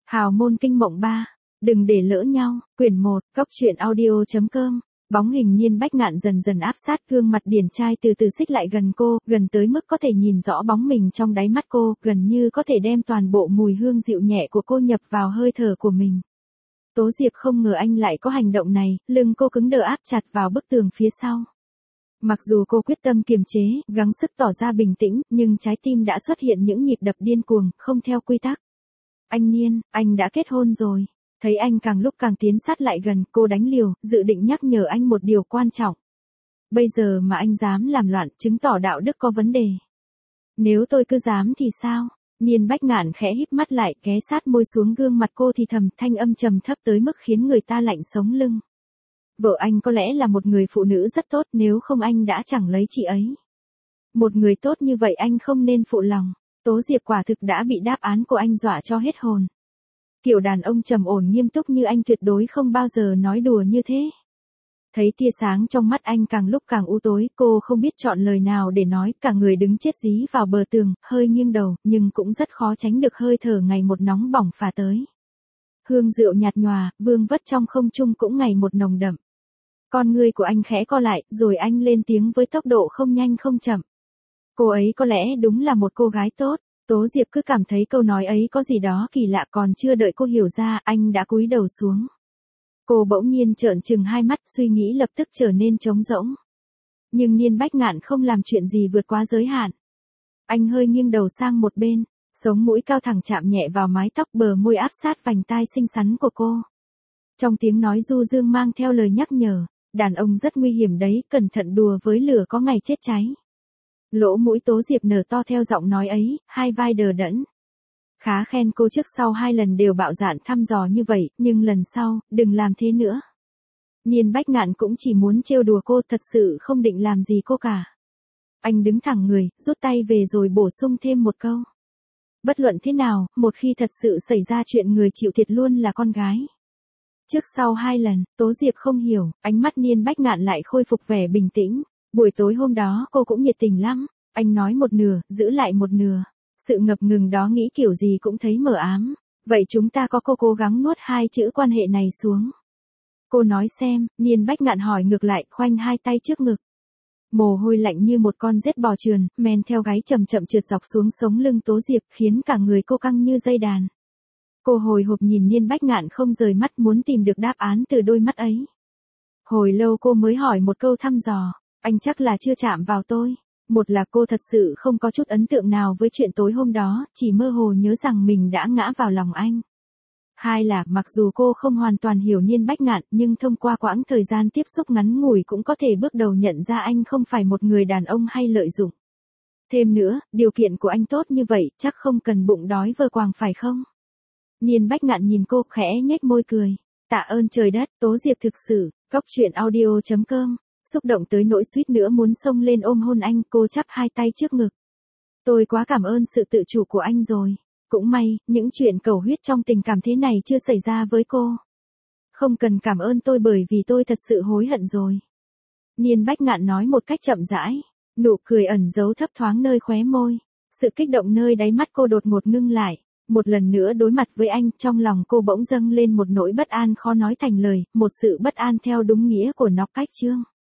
Hào môn kinh mộng 3. Đừng để lỡ nhau. Quyển 1. Cóc truyện audio.com. Bóng hình Nhiên Bách Ngạn dần dần áp sát gương mặt điển trai từ từ xích lại gần cô, gần tới mức có thể nhìn rõ bóng mình trong đáy mắt cô, gần như có thể đem toàn bộ mùi hương dịu nhẹ của cô nhập vào hơi thở của mình. Tố Diệp không ngờ anh lại có hành động này, lưng cô cứng đờ áp chặt vào bức tường phía sau. Mặc dù cô quyết tâm kiềm chế, gắng sức tỏ ra bình tĩnh, nhưng trái tim đã xuất hiện những nhịp đập điên cuồng, không theo quy tắc. Anh Nhiên, anh đã kết hôn rồi. Thấy anh càng lúc càng tiến sát lại gần, cô đánh liều, dự định nhắc nhở anh một điều quan trọng. Bây giờ mà anh dám làm loạn, chứng tỏ đạo đức có vấn đề. Nếu tôi cứ dám thì sao? Nhiên Bách Ngạn khẽ híp mắt lại, ghé sát môi xuống gương mặt cô thì thầm, thanh âm trầm thấp tới mức khiến người ta lạnh sống lưng. Vợ anh có lẽ là một người phụ nữ rất tốt, nếu không anh đã chẳng lấy chị ấy. Một người tốt như vậy anh không nên phụ lòng. Tố Diệp quả thực đã bị đáp án của anh dọa cho hết hồn. Kiểu đàn ông trầm ổn nghiêm túc như anh tuyệt đối không bao giờ nói đùa như thế. Thấy tia sáng trong mắt anh càng lúc càng u tối, cô không biết chọn lời nào để nói, cả người đứng chết dí vào bờ tường, hơi nghiêng đầu, nhưng cũng rất khó tránh được hơi thở ngày một nóng bỏng phả tới. Hương rượu nhạt nhòa, vương vất trong không trung cũng ngày một nồng đậm. Con ngươi của anh khẽ co lại, rồi anh lên tiếng với tốc độ không nhanh không chậm. Cô ấy có lẽ đúng là một cô gái tốt. Tố Diệp cứ cảm thấy câu nói ấy có gì đó kỳ lạ, còn chưa đợi cô hiểu ra, anh đã cúi đầu xuống. Cô bỗng nhiên trợn trừng hai mắt, suy nghĩ lập tức trở nên trống rỗng. Nhưng Nhiên Bách Ngạn không làm chuyện gì vượt quá giới hạn. Anh hơi nghiêng đầu sang một bên, sống mũi cao thẳng chạm nhẹ vào mái tóc, bờ môi áp sát vành tai xinh xắn của cô. Trong tiếng nói du dương mang theo lời nhắc nhở, đàn ông rất nguy hiểm đấy, cẩn thận đùa với lửa có ngày chết cháy. Lỗ mũi Tố Diệp nở to theo giọng nói ấy, hai vai đờ đẫn. Khá khen cô trước sau 2 lần đều bạo dạn thăm dò như vậy, nhưng lần sau, đừng làm thế nữa. Nhiên Bách Ngạn cũng chỉ muốn trêu đùa cô, thật sự không định làm gì cô cả. Anh đứng thẳng người, rút tay về rồi bổ sung thêm một câu. Bất luận thế nào, một khi thật sự xảy ra chuyện, người chịu thiệt luôn là con gái. Trước sau 2 lần, Tố Diệp không hiểu, ánh mắt Nhiên Bách Ngạn lại khôi phục vẻ bình tĩnh. Buổi tối hôm đó cô cũng nhiệt tình lắm, anh nói một nửa, giữ lại một nửa. Sự ngập ngừng đó nghĩ kiểu gì cũng thấy mờ ám. Vậy chúng ta có cố gắng nuốt 2 chữ quan hệ này xuống. Cô nói xem, Nhiên Bách Ngạn hỏi ngược lại, khoanh 2 tay trước ngực. Mồ hôi lạnh như một con rết bò trườn, men theo gáy chậm chậm trượt dọc xuống sống lưng Tố Diệp, khiến cả người cô căng như dây đàn. Cô hồi hộp nhìn Nhiên Bách Ngạn không rời mắt, muốn tìm được đáp án từ đôi mắt ấy. Hồi lâu cô mới hỏi một câu thăm dò, anh chắc là chưa chạm vào tôi. Một là cô thật sự không có chút ấn tượng nào với chuyện tối hôm đó, chỉ mơ hồ nhớ rằng mình đã ngã vào lòng anh. 2 là, mặc dù cô không hoàn toàn hiểu Nhiên Bách Ngạn, nhưng thông qua quãng thời gian tiếp xúc ngắn ngủi cũng có thể bước đầu nhận ra anh không phải một người đàn ông hay lợi dụng. Thêm nữa, điều kiện của anh tốt như vậy, chắc không cần bụng đói vơ quàng phải không? Nhiên Bách Ngạn nhìn cô, khẽ nhếch môi cười. Tạ ơn trời đất, Tố Diệp thực sự. Cóc truyện audio.com. Xúc động tới nỗi suýt nữa muốn xông lên ôm hôn anh, cô chắp 2 tay trước ngực. Tôi quá cảm ơn sự tự chủ của anh rồi. Cũng may, những chuyện cầu huyết trong tình cảm thế này chưa xảy ra với cô. Không cần cảm ơn tôi bởi vì tôi thật sự hối hận rồi. Nhiên Bách Ngạn nói một cách chậm rãi, nụ cười ẩn giấu thấp thoáng nơi khóe môi. Sự kích động nơi đáy mắt cô đột ngột ngưng lại. Một lần nữa đối mặt với anh, trong lòng cô bỗng dâng lên một nỗi bất an khó nói thành lời, một sự bất an theo đúng nghĩa của nó cách chương.